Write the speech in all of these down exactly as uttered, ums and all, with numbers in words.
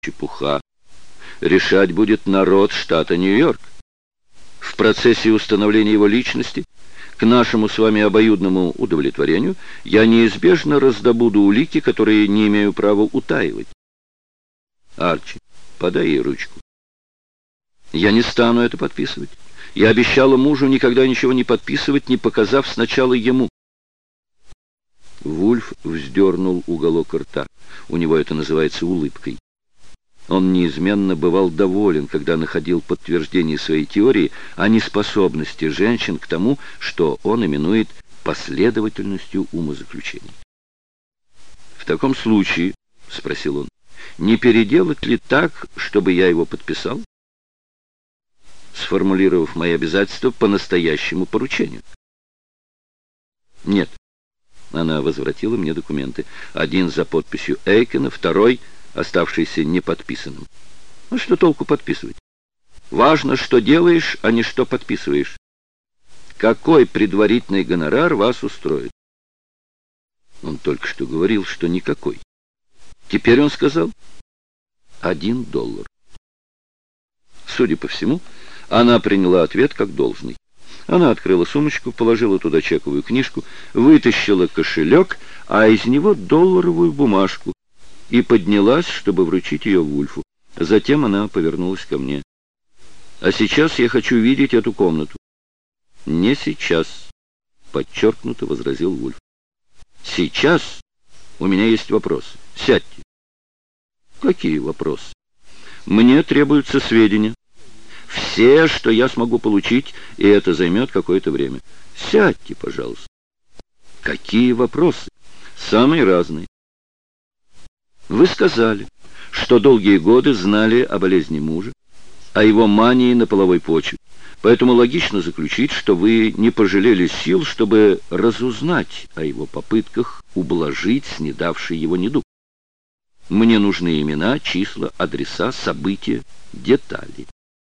Чепуха. Решать будет народ штата Нью-Йорк. В процессе установления его личности, к нашему с вами обоюдному удовлетворению, я неизбежно раздобуду улики, которые не имею права утаивать. Арчи, подай ей ручку. Я не стану это подписывать. Я обещала мужу никогда ничего не подписывать, не показав сначала ему. Вульф вздернул уголок рта. У него это называется улыбкой. Он неизменно бывал доволен, когда находил подтверждение своей теории о неспособности женщин к тому, что он именует последовательностью умозаключений. «В таком случае, — спросил он, — не переделать ли так, чтобы я его подписал, сформулировав мои обязательства по настоящему поручению?» «Нет». Она возвратила мне документы. Один за подписью Эйкена, второй — оставшийся неподписанным. Ну, что толку подписывать? Важно, что делаешь, а не что подписываешь. Какой предварительный гонорар вас устроит? Он только что говорил, что никакой. Теперь он сказал один доллар. Судя по всему, она приняла ответ как должный. Она открыла сумочку, положила туда чековую книжку, вытащила кошелек, а из него долларовую бумажку, и поднялась, чтобы вручить ее Вульфу. Затем она повернулась ко мне. «А сейчас я хочу видеть эту комнату». «Не сейчас», — подчеркнуто возразил Вульф. «Сейчас у меня есть вопросы. Сядьте». «Какие вопросы?» «Мне требуются сведения. Все, что я смогу получить, и это займет какое-то время. Сядьте, пожалуйста». «Какие вопросы?» «Самые разные. Вы сказали, что долгие годы знали о болезни мужа, о его мании на половой почве, поэтому логично заключить, что вы не пожалели сил, чтобы разузнать о его попытках ублажить снедавший его недуг. Мне нужны имена, числа, адреса, события, детали.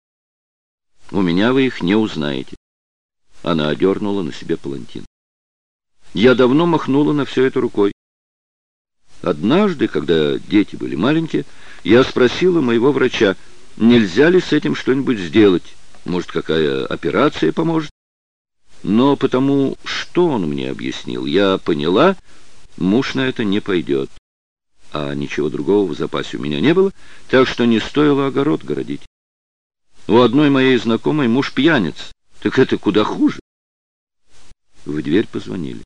У меня вы их не узнаете». Она одернула на себе палантин. Я давно махнула на все это рукой. Однажды, когда дети были маленькие, я спросила моего врача, нельзя ли с этим что-нибудь сделать, может, какая операция поможет. Но потому, что он мне объяснил, я поняла, муж на это не пойдет. А ничего другого в запасе у меня не было, так что не стоило огород городить. У одной моей знакомой муж пьяниц, так это куда хуже. В дверь позвонили.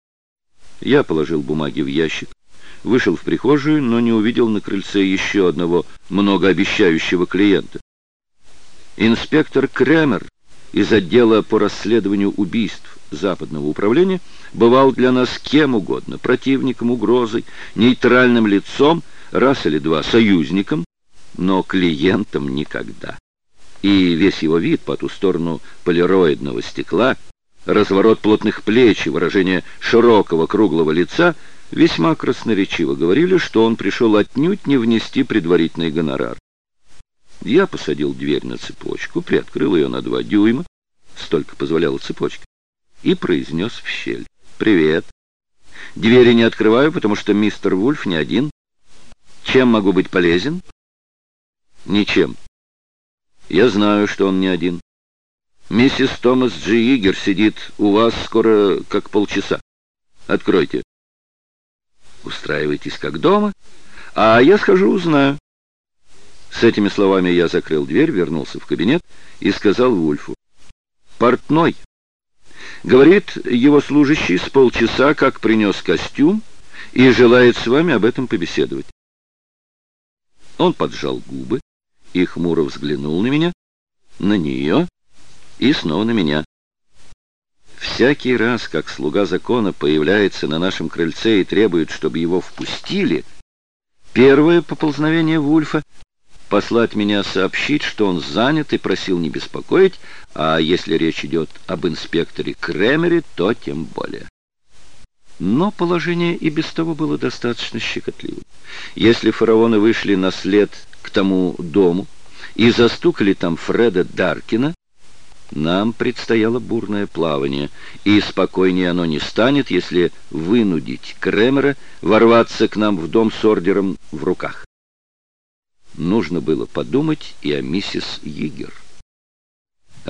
Я положил бумаги в ящик, вышел в прихожую, но не увидел на крыльце еще одного многообещающего клиента. Инспектор Кремер из отдела по расследованию убийств Западного управления бывал для нас кем угодно, противником, угрозой, нейтральным лицом, раз или два союзником, но клиентом никогда. И весь его вид по ту сторону полироидного стекла, разворот плотных плеч и выражение широкого круглого лица весьма красноречиво говорили, что он пришел отнюдь не внести предварительный гонорар. Я посадил дверь на цепочку, приоткрыл ее на два дюйма, столько позволяла цепочка, и произнес в щель: «Привет. Двери не открываю, потому что мистер Вульф не один. Чем могу быть полезен?» «Ничем. Я знаю, что он не один. Миссис Томас Джи Игер сидит у вас скоро как полчаса. Откройте». «Устраивайтесь как дома, а я схожу узнаю». С этими словами я закрыл дверь, вернулся в кабинет и сказал Вульфу: «Портной. Говорит, его служащий с полчаса как принес костюм и желает с вами об этом побеседовать». Он поджал губы и хмуро взглянул на меня, на нее и снова на меня. Всякий раз, как слуга закона появляется на нашем крыльце и требует, чтобы его впустили, первое поползновение Вульфа — послать меня сообщить, что он занят, и просил не беспокоить, а если речь идет об инспекторе Кремере, то тем более. Но положение и без того было достаточно щекотливым. Если фараоны вышли на след к тому дому и застукали там Фреда Даркина, нам предстояло бурное плавание, и спокойнее оно не станет, если вынудить Кремера ворваться к нам в дом с ордером в руках. нужно было подумать и о миссис Йигер.